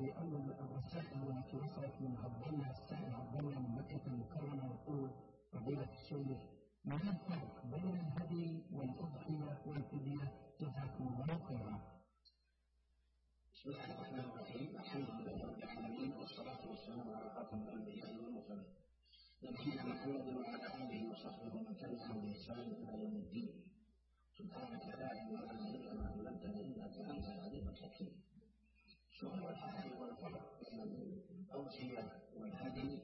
في أول الرسائل التي وصلت من عبدنا السائل عبدنا من مكة المكرمة يقول فضيلة الشيخ ما الفرق بين الهدي والأضحية والفدية؟ جزاكم الله خيرا. بسم الله الرحمن الرحيم. الحمد لله رب العالمين والصلاة والسلام على خاتم الأنبياء والمرسلين نبينا محمد وعلى آله وصحبه ومن تبعهم بإحسان إلى يوم الدين. سبحانك لا علم لنا إلا ما علمتنا إنك أنت العليم الحكيم. سؤال الحلال والفرق بين الأضحية والهدي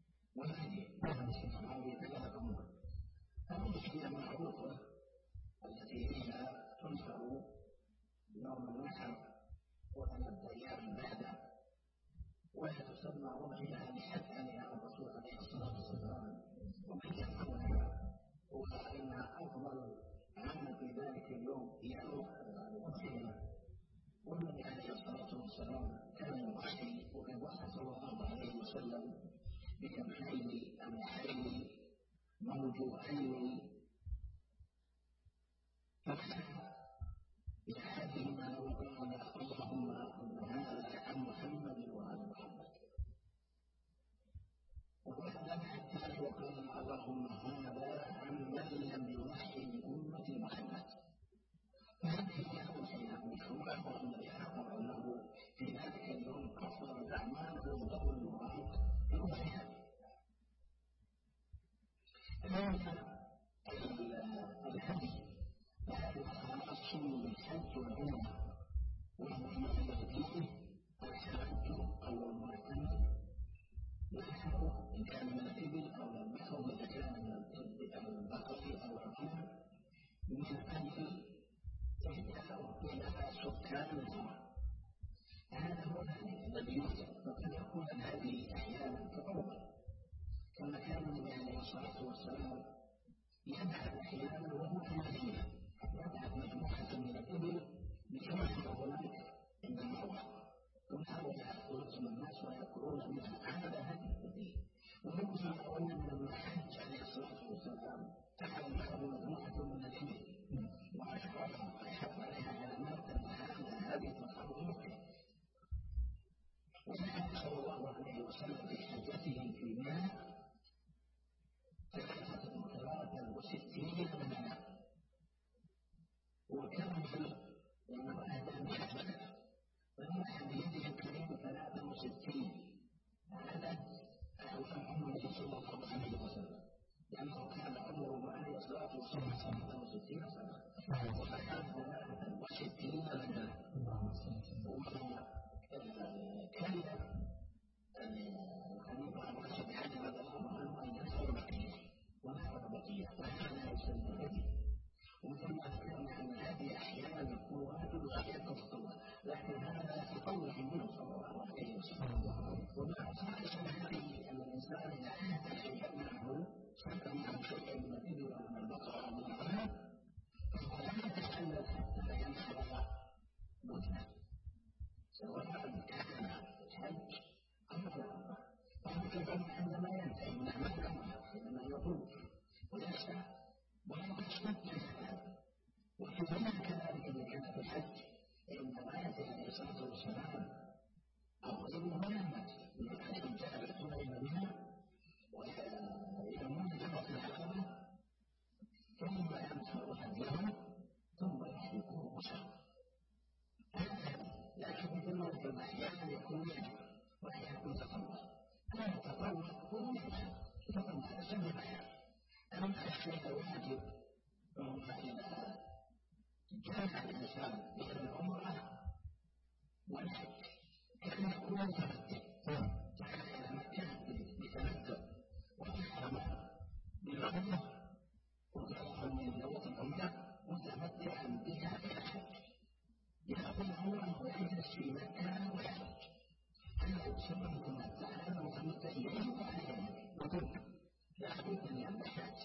هذه ثلاث أمور. الأضحية معروفة التي هي تنشر يوم النحر وثلاث أيام بعده، وهي تسمى أضحية لحد عليها الرسول عليه الصلاة والسلام، ومن يفعلها هو أن أفضل عمل في ذلك اليوم هي الأضحية. والنبي عليه الصلاة والسلام كان يضحي وكان صلى الله عليه وسلم بكبشين أملحين موجوعين ففتح بأحدهما وقال اللهم هذا عن محمد وعن محمد، وقال الثالث وقال اللهم هذا عن من لم يضحي بأمة محمد. فهذه هي الأضحية مشروعة، والذي أخبر أنه في ذلك اليوم أفضل الأعمال وأفضل المراد الأضحية. الهدي فهذا خاص بالحج والعمرة، وهو مثل فيه الحج أو المعتمر نحره إن كان من الإبل أو البحر إذا كان من البقر أو الغنم، من أجل إهداء إلى سكان الجمعة. هذا هو الهدي الذي يحدث. وقد يكون الهدي أحيانا كقوة، كما كان النبي عليه الصلاة والسلام يذهب أحيانا وهو في المدينة، يذهب مجموعة من الإبل لجمع هناك عند المروة، ثم هؤلاء يلزم الناس ويأكلون منها. هذا هدي الدين. وممكن أن لما حج عليه الصلاة والسلام أخذ معه مجموعة من الإبل وأشرفها ويحط عليها علامات أن هذا هدي تطهير. وكان صلى الله عليه وسلم في حجته في منى 63 بدنة، وكمل لأنه أهدى بحجته فنحن بيده الكريم 63. هذا هو عمره صلى الله عليه وسلم، لأنه كان عمره عليه الصلاة والسلام 63 سنة وكان 63 بدنة. وكان الخليفة الراشد علي رضي الله عنه أن ينصر بقية ونحر بقية، وهذا يسمى الهدي. وثم ذكرنا أن الهدي أحيانا يكون واجب وأحيانا تطوع، لكن هذا تطوع منه صلى الله عليه وسلم. ومع صحيح الهدي أن الإنسان إذا أهدى شيئا معه سكن معه شيئا من الإبل أو من البقرة أو من الغنم فهو لا يتحلل حتى ينحر بدنه، سواء كان الحج أو العمرة. فهو عندما ينتهي من أعمال العمرة حينما يطوف ويسعى ويستمتع هذا. وكذلك كذلك إذا كان في الحج عندما يأتي عليه الصلاة والسلام أو إنه يمت من أهل جاء إلى بها ويمون جمرة العقبة ثم ينحر هديه ثم يحلقه بشرا. لكن مثل ذلك أحيانا يكون يعمل وأحيانا يكون تطوع. كان التطوع هو يعمل تطوع سنة بيان. أما الشيء الواجب وهو إذا جامع الإنسان بين العمرة والحج كان يكون متمتع، كان إذا مكن بتمتع وتحرم بالعمرة وتحرم من ذوات العمرة متمتعا بها إلى الحج، يأخذ عمره ويجلس في مكة ويحج. هذا يسمى متمتع، هذا متمتع إليه وعليه وطلق لا بد من الحج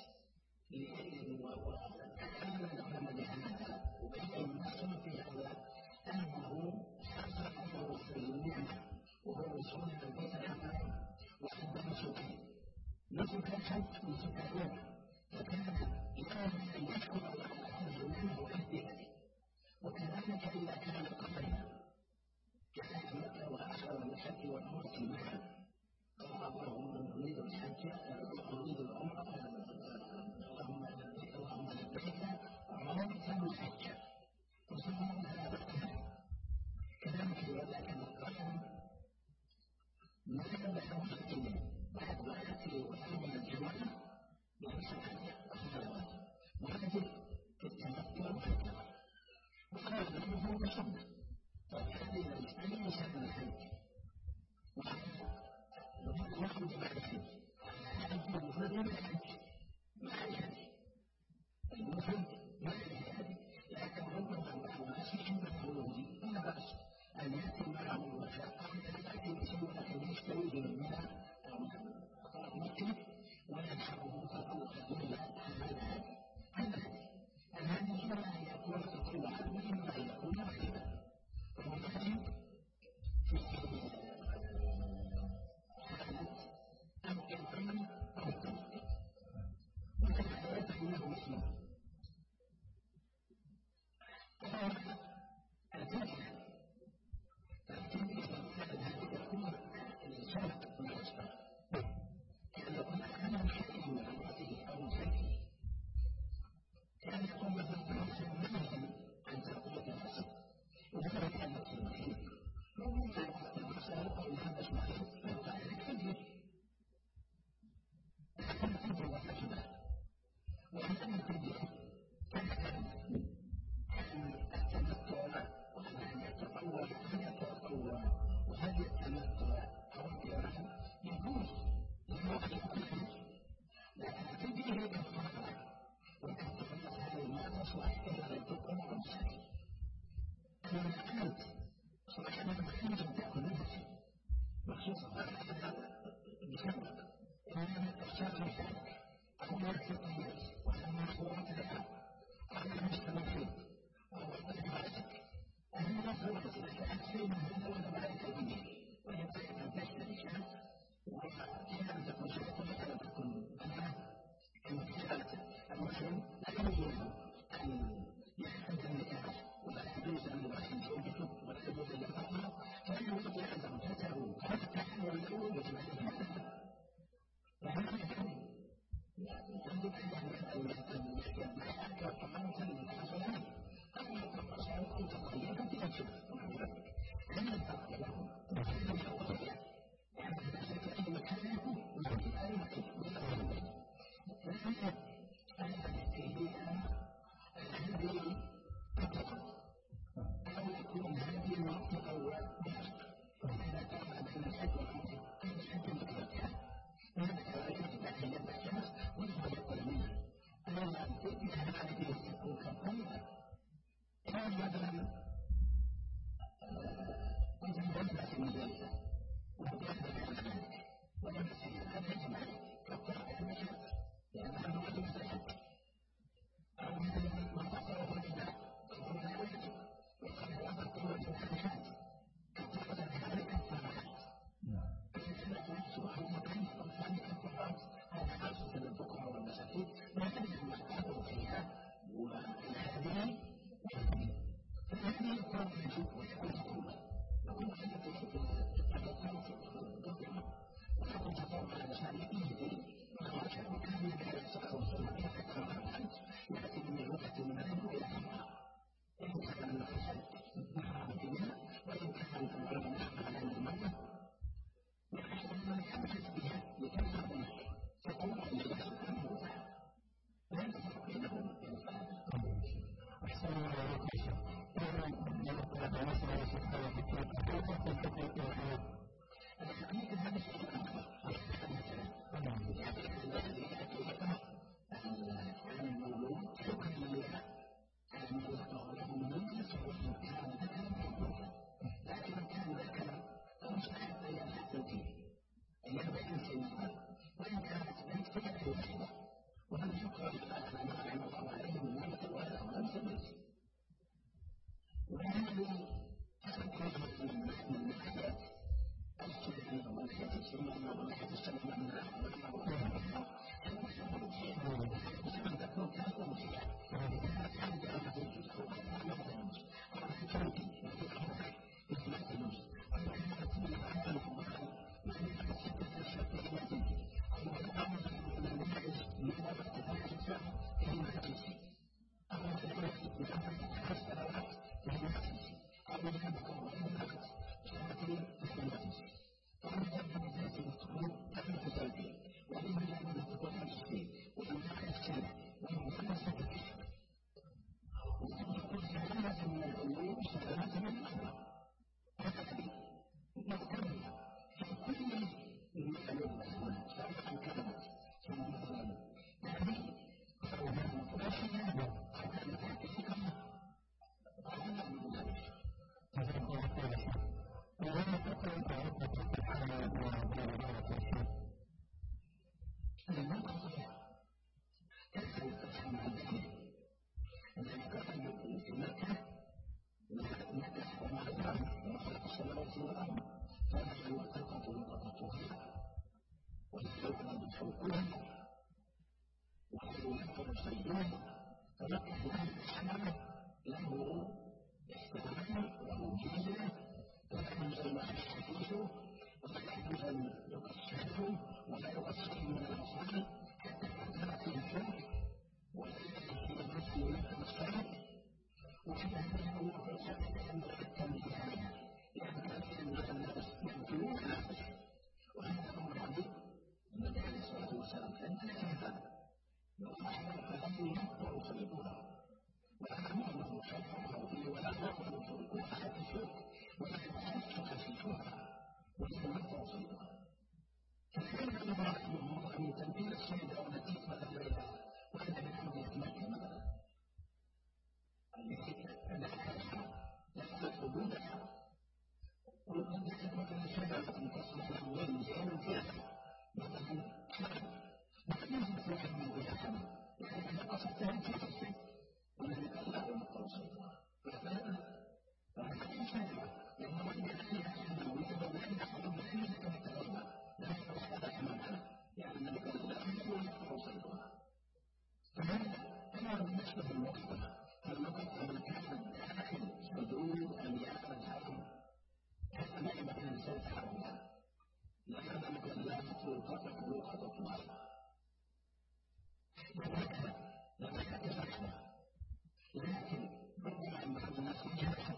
وتعامل محمد هذا وبين المسلم في هذا أنه حصل له في النعمة وهو وصول البيت الحرام وعند نسك الحج ونسك العمرة، فكان ينبغي أن يشكر الله على هذه النعمة ويهدي به. وكذلك إذا كان قبلنا كان مكة وأخر بنفس الحاجة وهذه التمتع والكرم وقال له هو سنة فهذه المسألة مسألة الحج ويخرج بعد الحج الحج المفرد من الحج مع الحج المفرد مع الحج لكن ربما بعض الناس عند الخروج لا بأس أن يأتي معه المشقة التي يسمى يشتري بالماء أو مكة وينحره فوق الهدي إما أن يكون تطوعا وإما أن يكون واجبا والهدي في حالة الإنعام أو التوقيت وكذلك فإنه مسلم الفكرة الهدي يكون الشرط والأسباب كان يكون أهم شيء من عمرته أو شيء كان يكون مثلا منهي عن تربية النفس وذلك كان يكون محيط ربما يقول المسألة أو هذا اسمحيط فقال لك تجري لكن تجري وتجري وأن تجري كان التمتع وأن يتطور وهذا التمتع أو الجرم يجوز للوقت كله لكن تجري هي كالصلاة وتتخلص هذه المعطس وأحكام الحكم والسعي أنا أنت سبحانه وتعالى تأكل نفسي مخصوصا بسبب أن الشاب يحتاج أو يرتق الناس وأن مشروعات لها أو المستمعين أو الدراسك أن نصر أكثر من هذا وتبعك به ويبقى أن تشتري شاب وكان تكون شاب وكان تكون أنا المسلم لا يجوز أن يحتاج النكاح ولا يجوز أن يؤخذ زوجته ولا يجوز أن يفعل فإنه يستطيع أن زوجته فتح ويقول وهذا الحمد يجب أن يحتاج مع أكثر طبعا من الحسنات أما التقصير أو تقصير فتنشف هذا الفرق له وهذا الفرق يعني ذلك أي مكان يكون وفي أي مكان فهذا الهدي تطلق أو يكون هذه المتطوع وإذا كان بين الحج والحج أي الحج المتوكل وهذا كذلك تحية الشمس ويجب يقول منها أولا تؤتي هذه تكون كالطيبة كان مثلا كنت مدرسة من ذلك ومدرسة من ذلك ولبس هذا يجمع كالطيبة المشهد لأن هذا هو المستحق أو مثلا ما تصرف الإباء تقول لا يجب وقد وصلت قوة الحاجات كالطيبة ذلك الفرحات فإنك يحصل المكان أو ثاني الفرحات هذا خاصة للفقراء والمساكين وهذه المحتاج فيها والهدي فهذه القوة يجب ويكون قوة وكل شيء يجب أن تكون وحتى تقوم على مسائل وعشان كان يتحدث وصول يأتي من لغة المال إلى حقها إن كان الحسن نحن الدنيا وإن كان العلماء على المرة يحسن من يبحث بها لتنهى منه فقوم إلى سبحانه وتعالى لا يفرق بينهم أحسن الله عليك الحقيقة هذا الشيء الآخر عن المولود حكم لله عن المولود يصبح كان ذكرا كالأنثى لكن كان ذكرا فمستحب أن يحتل فيه أن يبقى إنسان وإن كانت بنت فيها واحدة وهذا يقرأ لله ما علم الله عليه من نعمة ولا ولم تبنت وهذه حسب كلمة من الحياة السنة والحياة السنة والحياة السنة من ذلك أن في مكة مكة وما دام وخلق السماوات والأرض فنحن القطة وقطتها والحوض بحوضها ويذكر صيدها فمكة له حمامة له احترام وله جيزة ولا يجوز أن يحدثه ولا يجوز أن يقصده ولا يقصده من الأصنام حتى يعترف الجوع ولا يجوز له الصلاة وحتى يجوز له الصلاة أن يحكم بهذا يعني أن الناس يمكنون نفسه وهذا أمر عظيم النبي عليه الصلاة والسلام عندنا هذا وصحيح فلم يقطع صيدها ولا نؤمن شيئا ولا نؤمن شركها في الشرك ولا نتحسك في الشرك ولم يقطع صيدها فكان الإبراهيم أن تنبيه الصيد ونتيجة الغيبة وأنا بحمد مكة مثلا التي لا تحصل حدودها ومن ذلك مثلا شجرة تصلح الأموال زين فيها مثلا مختلف في واحد من الأحد يعني أنا قصدتها في الصيد ولم يتألق التوصيل فهذه شجرة لأنه وإن فيها أنه يجب أن يحصل بحيث كما تقول لا يتوصل أمامها يعني أنك لا يمكن توصيلها فهذا أمر بالنسبة للوقت فالوقت لما كان داخل حدود أميال الحرم هذا ما يمكن الإنسان تحرمها لا يمكن لا تكون قطع وقطع مصر لما كان لكن ربما أن بعض الناس يجهل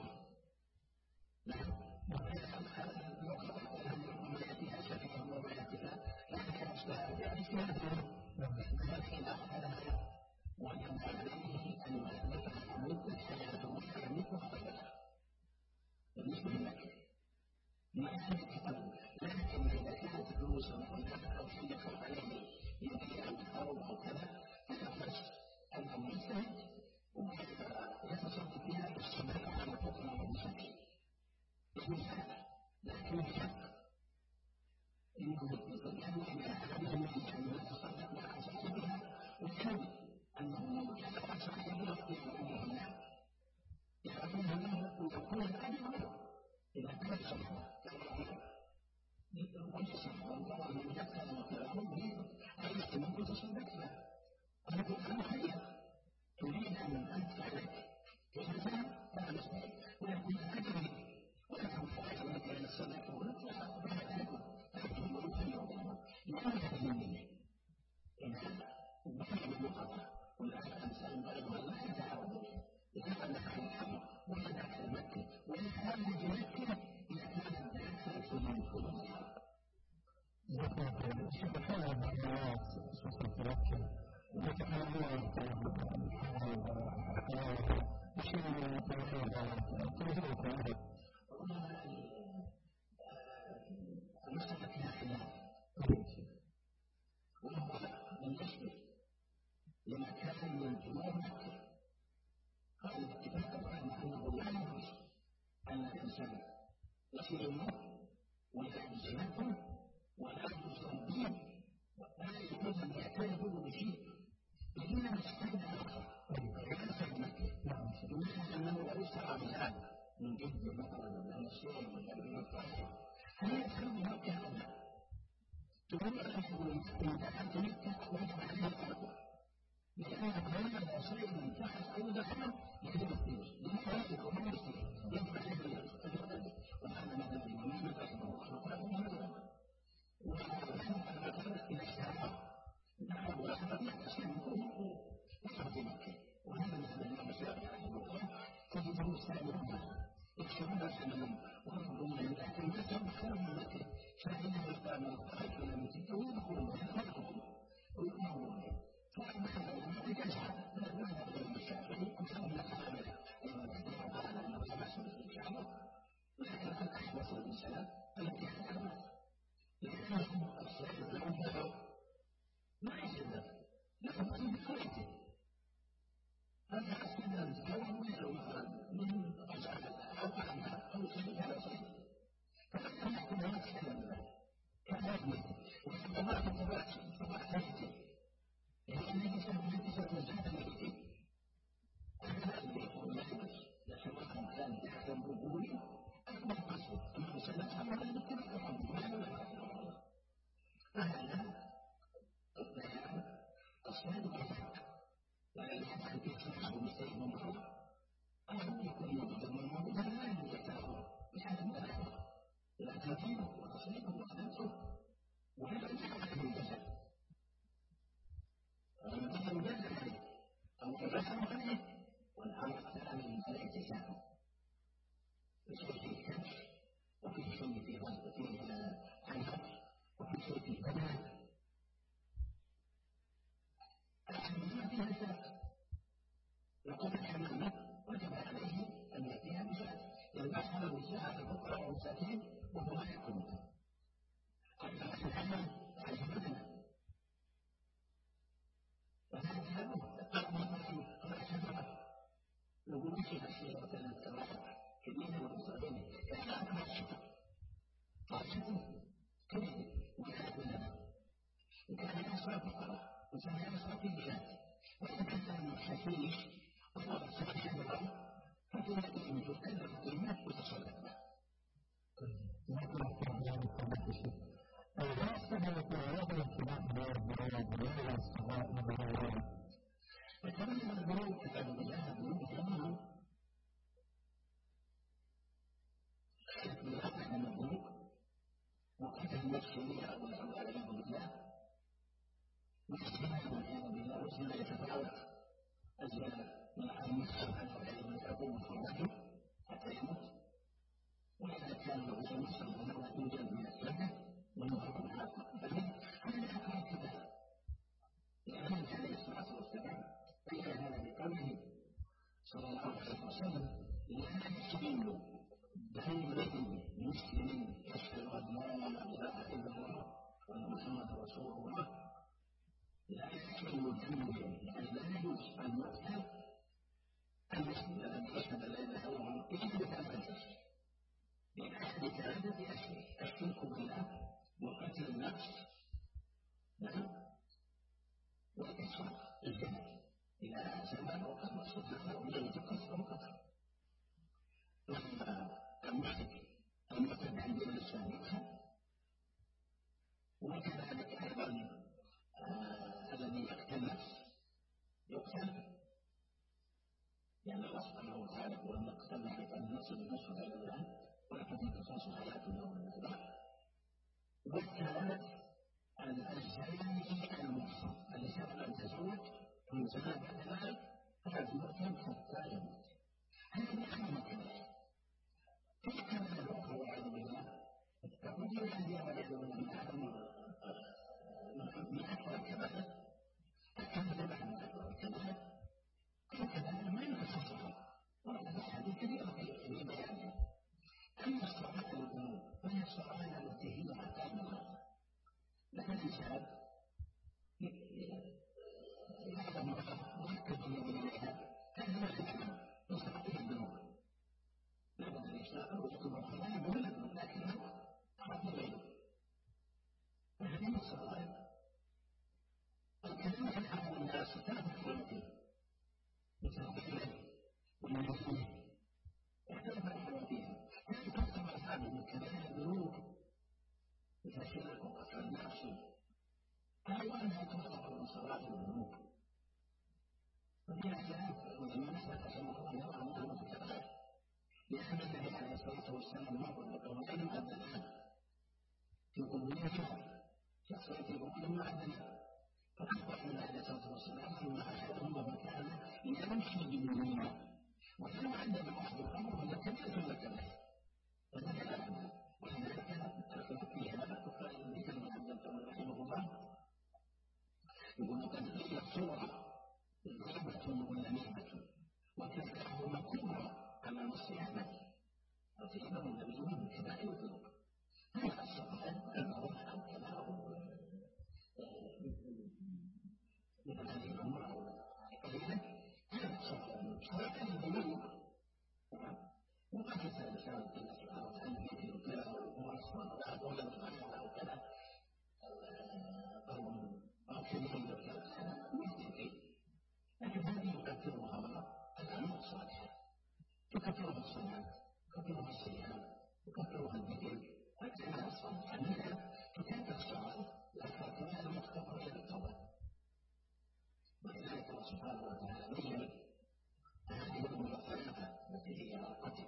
وما يأتيها شفيع وما يأتيها لكن أصبح يأتيها لكن أخذها وينبغي عليه أن يثبت مدة حياته ويملكها أبدا بالنسبة لك ما يحدث لكن إذا كانت فلوسا ولا أو شيء يخاف عليه يبيع أو أو كذا فيخرج أنه يجتهد ويتصرف فيها بالصبر على الحكم والمساكين يقول هذا لكن الحق إنه يتكلم إلى أحدهم أن يتصرف مع صاحبها ويحاول أنه لو كان صاحبها يقول الله يقول الله ويقول الأجر إذا كان صاحبها ويصح والله من يقتل وكلامه أي ممكن تصدقها أنا كنت أنا خير تريد أن تفعلك كذا لا نصبح ولكن أجري ولكن فعل لك أن الصدق ونطلع بعد أكتب ويقول لماذا تهمني إن هذا وبحث المقاطعة والأخذ الإنسان بلغ الله يتعود لهذا نحن الحمد ولا داخل مكة ولا خارج مكة إذا كانت داخل في منطقة الحرب. سبحان الله سبحانه وتعالى وتعالى المسألة فيها خلاف وهو بالنسبة لما كان من جمهور مكة قال الاتفاق الآن أنه لا يجوز أن الإنسان يصل الموت ويحدث نفسه ولا يجوز الدين ولا يجوز أن يعترف بشيء إلا مستند آخر كان في مكة بمعنى أنه لو سعى الآن من جد مثلا من الصور من الطائف هل يدخل مكة أو لا؟ تقول إن دخلت مكة ويجب عليه التقوى لأنك هذا شيء من تحت أو دخل يجب الفلوس لأنه يجب أن يجب عليه التقوى وهذا مثلا الإمام رحمه الله تعالى وهذا مثلا إلى الشارع نحن وحده يحتسبه وحده مكة وهذا مثلا الإمام الشافعي رحمه الله تجده سائرون يكسرون ثمنا ويأخذون لكن لا تدخل من مكة فإنه يقام الطائف إلى مكة ويدخلون ويدخلون ويؤمرون فأما الذي يجعل ماذا بين الشافعي أمثال لك عاملة أيضا تدعو على أنه سمع سنة الشعب ولكن قد أحدث الإنسان التي حكمت لأنه الشافعي له ما يجب لكن في بقيته هذا أصلا الكون ويلو مثلا من أجعل أو أعمى أو شيء على شيء فأنا يكون هناك كلام كلام وحتى الله تبارك نفسه يعني النبي صلى الله عليه وسلم جاء بيته الأسهل النساء الفقراء والمساكين وهو لا يكون أما الحمل فالحمل وهذا هذا الطلب على شجرة لو مشي أشياء مثلا كواحد كبيرة ومصابين فلا أكبر شجرة فالشجرة كبيرة وكانت لنا وكان يسرى فقراء وكان يسرى في بلاد وإذا كان حشيش وصار الشجرة فكنا تتكلم الكلمات وتصدق بها. لكن التعبير التنافسي لا يستهل في هذا الارتباط بالبلاد ولا الصغار بالبلاد. وكمان البلاد تتعب بها بلاد تماما. بالأصل من البلاد وقتل النفسية والعياذ بالله واستهلاك والعياذ بالله وسنة يتفاوت أزياء من المسلم عن العلم يقوم بفرته حتى يموت وإذا كان الرجل مسلم فهو يوجد من السنة ويوجد من الحق هذا حقا كذا لأن عليه الصلاة والسلام بين هذا بقوله صلى الله عليه وسلم لا يحل بين مسلم يشهد أن لا إله إلا الله وأن محمد رسول الله لا يحل دمه يعني لا يجوز أن يقتل المسلم الذي يشهد أن لا إله إلا الله إلا بثلاثة من أحد ثلاثة أشياء الشرك بالله وقتل النفس والإسراف الجنة إلى زمان وقد مقصود هذا وجد قصر وقتل لما المشرك المعتد عن دين الإسلام يقتل وكذلك أيضا الذي يقتل نفس يقتل لأن الله سبحانه وتعالى يقول أن قتلنا حيث أن النفس بالنفس غير الله ولكن في قصاص حياة يوم من الأيام والثالث الزاني المحصن الذي لم تزوج من زمان بعد ذلك فهذا المؤمن حتى يموت هذه خيمة كذلك كيف كان الأخرى والعياذ بالله تقول لي الأنبياء والعياذ بالله من أكثر الكبائر الكذب عن الكذب كذلك ما ينفصلها ورد الحديث كثيرا في بيانه أما الصلاة الذنوب فهي الصلاة التي هي مكان الله لكن الإنسان يعلم مركز إليها كان يخدم يستطيع الذنوب لابد أن يشتغل ويكتب الخلايا مولد لكنه خاطئ غيره فهذه الصلاة الكلام عن أعلم الناس تابع فيه مثل والمسلمين اختلف الحوار فيها لكن تقسم أصحاب من كبائر الذنوب مثل الشرك وقتل النفس أو أنها تعتبر من صلاة الذنوب وفيها خلاف ولما نسأل رحمه الله يرى أنها من الكبائر لأن النبي عليه الصلاة والسلام يقول لقوم أدنى في قلوبهم شخصية الأمم معدنة فأصبح من عليه الصلاة والسلام أن أحدهم وكان يمشي بالمدينة وكان عندما أحد الأمر ولا كبيرة ولا كبيرة وذلك الأحد ولذلك أخذ في هذا كفار ذكر محمد رحمه الله يقول قد قيل صورة غيبة ونميمة وتذكره مكروه على الصيانة وتجده النبي من كبائر الذنوب هذا الصلاة المروءة أو كبائر من هذه الأمور قليلا هذا صلاة الذنوب وقد يسأل الإنسان الله سبحانه وتعالى يدعو كذا وأصلا ولا تفعل أو كذا أو كذا وكذا هذا مستحيل لكن هذه يكفرها الأعمال الصالحة تكفرها الصلاة تكفرها الصيام تكفرها الذكر الأعمال الصالحة منها كتابة الصلاة الأخلاقيات المختبرة إلى التوبة ولذلك الله سبحانه وتعالى بين هذه المغفرة التي هي القتل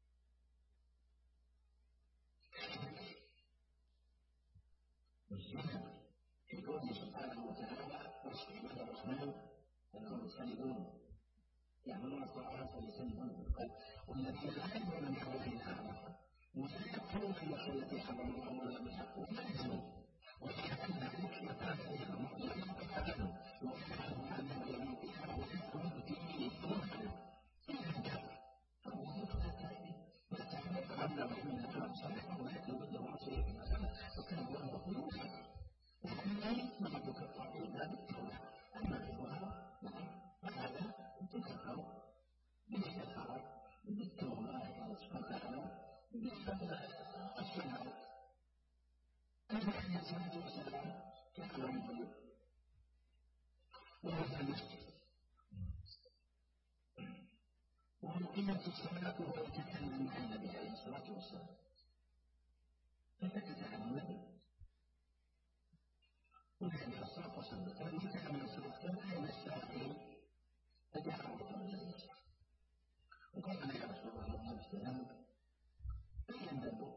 والزنا في قوله سبحانه وتعالى واسمه الرحمن أنهم يجتنبون يعملون الطاعات ويجتنبون القلب والذين لا يدعون من حول الأعراف ولا يقتلون النفس التي حرم الله إلا بالحق ولا يزنون وفعل ذلك يقال عليهم ويقتلون ويفعلون عنهم يوم القيامة ويدخلون في دينهم إلا الكافر فالله لا الصلاة عليه الصلاة والسلام كان رجل وهو في المسجد وقيمة الصلاة وهو يتكلم مع النبي عليه الصلاة والسلام فسكت عن النبي وعليه الصلاة والسلام فلما كان الصلاة قال أين الساعي فجاء النبي وقال يا رسول الله عليه السلام أين النبي؟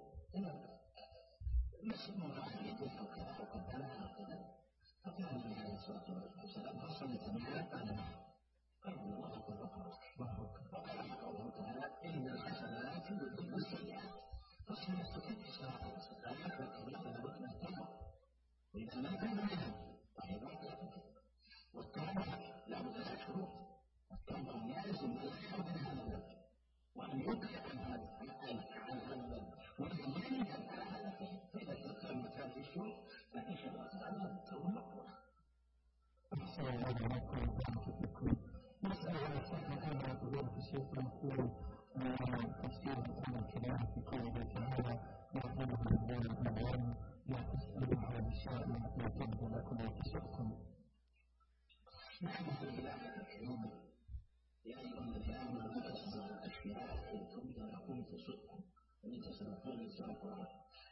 مسؤول عن يده أو كذا أو كذا أو كذا فقال النبي عليه الصلاة والسلام فصلت معنا قال نعم قال الله أكبر وقال قوله تعالى إن الحسنات يذهبن السيئات فالصلاة تكفي صلاة الصلاة والكبيرة ركن التوبة وإذا لم كان منها فهي باطلة والتوبة لابد من شروط والتوبة لازم أن يحفظ من هذا الذنب وأن يبكي عن هذا الذنب وأن يجب على هذا فإذا تكلمت هذه الشروط فإن الله التوبة مقبولة. أحسن الله عليكم ورحمة الله. مسألة الفتنة أيضا فضيلة الشيخ يقول تفسير القرآن الكريم في قوله تعالى يعلمها الذين آمنوا لا تسألوها بشيء لا تبدو لكم وتسؤكم. نحن في الآية الكريمة يا أيها الذين آمنوا لا تسألوا عن أشياء إن تبد لكم تسؤكم وإن تسألوا يسألكم.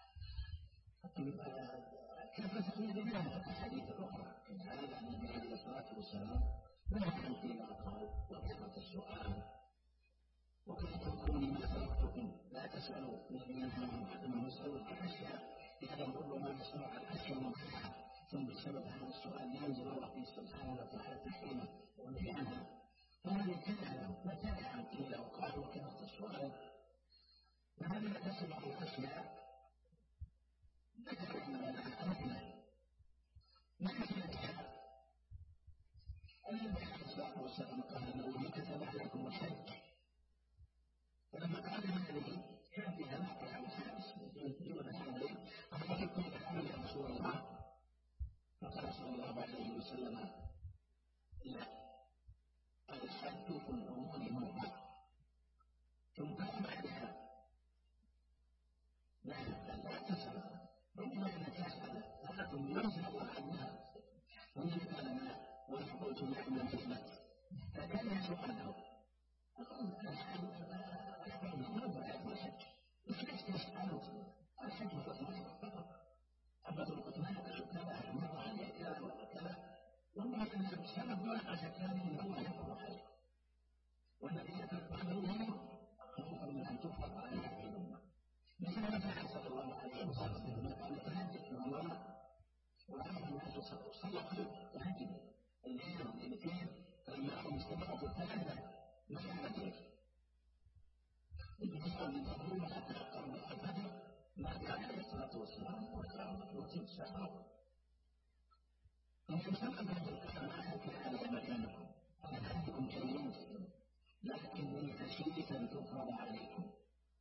كيف تقول بذلك الحديث الأخرى إن هذا النبي عليه الصلاة والسلام لا يعطي العطاء وكثرة السؤال وكيف تكون ما سألتكم لا تسألوا الذين آمنوا يسألوا عن أشياء لهذا ربما يسأل عن أشياء مباحة ثم بسبب هذا السؤال ينزل الله سبحانه وتعالى تحريمه ونهي عنه فهذا كان متاعا قيل وقالوا كثرة السؤال وهذا لا تسأل عن أشياء ذكرنا أهلنا مثل النبي عليه الصلاة والسلام قال الذي كتب عليكم الحج ولما قال هذه كان فيها نقطة أو حادث دون هذه قال كنت أقول يا رسول الله فقال صلى الله عليه وسلم لا الحج في الأمور موضع ثم قال بعدها لا تسأل ربما أن تسأل لكن ينزل الله عنها ومن قال ما ويحبط نعم الحكمة فكان يسأله أقول الحج موضع الحج مش تسأله الحج فقط أما تلقتنا كذا مرة عليه كذا وكذا والله أن السبب ما أشكال من الله يقول عليه والذي يتفعل منه خوفا من أن تفرض عليه الأمة مثل ما فعل صلى الله عليه وسلم لما كان تهجد في رمضان وعرف الناس صلوا تهجد الليل والاثنين فلما أخذوا استمروا الثلاثة مسألتين بالنسبة للتقويم حتى قرب الفجر ما كان عليه الصلاة والسلام وتم السحر إن سبب هذا الكلام ما كان على مكانكم أنا أحدكم كريم لكني خشيت أن تفرض عليكم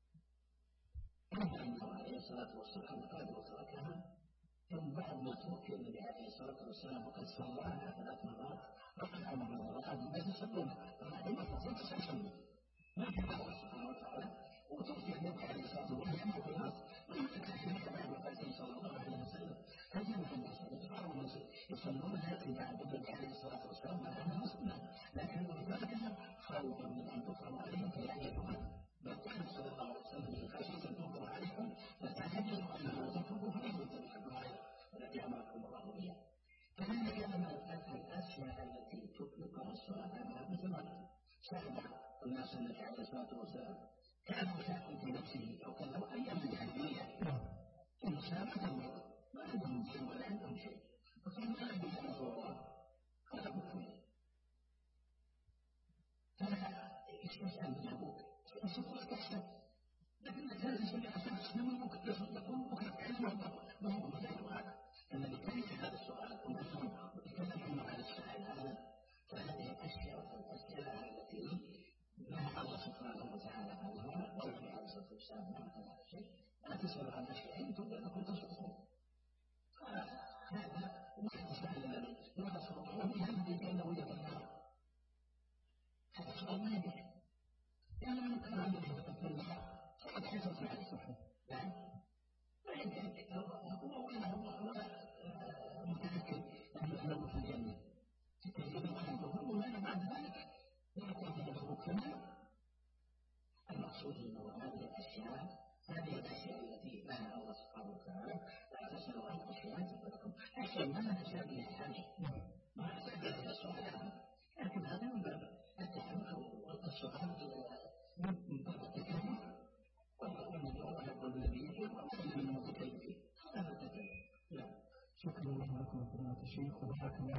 أما أنه عليه الصلاة والسلام قال وتركها ثم بعد ما توفي النبي عليه الصلاة والسلام وقد صلاها 3 مرات ركع مرات الناس يصلون فما تسلم ما كان الله سبحانه وتعالى وتوفي النبي عليه الصلاة والسلام في الناس وما تكلم بعد وفاته صلى الله عليه وسلم فجمع الناس يصلون لكن بعد النبي عليه الصلاة والسلام ما كان مسلما لكنه تركها خوفا من أن تفرض عليهم فيعجبها بل كان صلى الله عليه وسلم خشية أن تفرض عليكم فتعجبوا أنه تفرض فيه وتبحثوا عليه والتي أمركم الله بها فهذا كان من الأشياء التي تطلقها الصلاة على مثل ما شاهد الناس النبي عليه الصلاة والسلام كان شاكا في نفسه أو كان له أيام الجاهلية كان شاكا ما عندهم شيء ولا عندهم شيء وكان ما عندهم شيء رسول الله قال بكم فلا يستشعر من أبوك يستطيع تحسب لكن هذا الشيء عشان تسلمه ممكن يكون مخرج علمه ما هو مثال هذا الذي كان هذا السؤال ونفهم وتكلم عن السؤال هذا فهذه الأشياء والأسئلة التي نهى الله سبحانه وتعالى عنها والنبي عليه الصلاة والسلام عن هذا الشيء لا تسأل عن أشياء إن تبدأ لكم تسألون هذا واحد سأل النبي ماذا صنعوا بهذه الجنة ولا النار هذا سؤال ما يدري يعني من كان عنده في النار فقد حصل عليه باب الحاجة ما أحتاج إلى سؤال لكن هذا من باب التحمل والسؤال من باب التكلم ويقول الله يقول النبي ومسلم المتكلمين هذا التكلم. شكرا لكم فضيلة الشيخ وبارك الله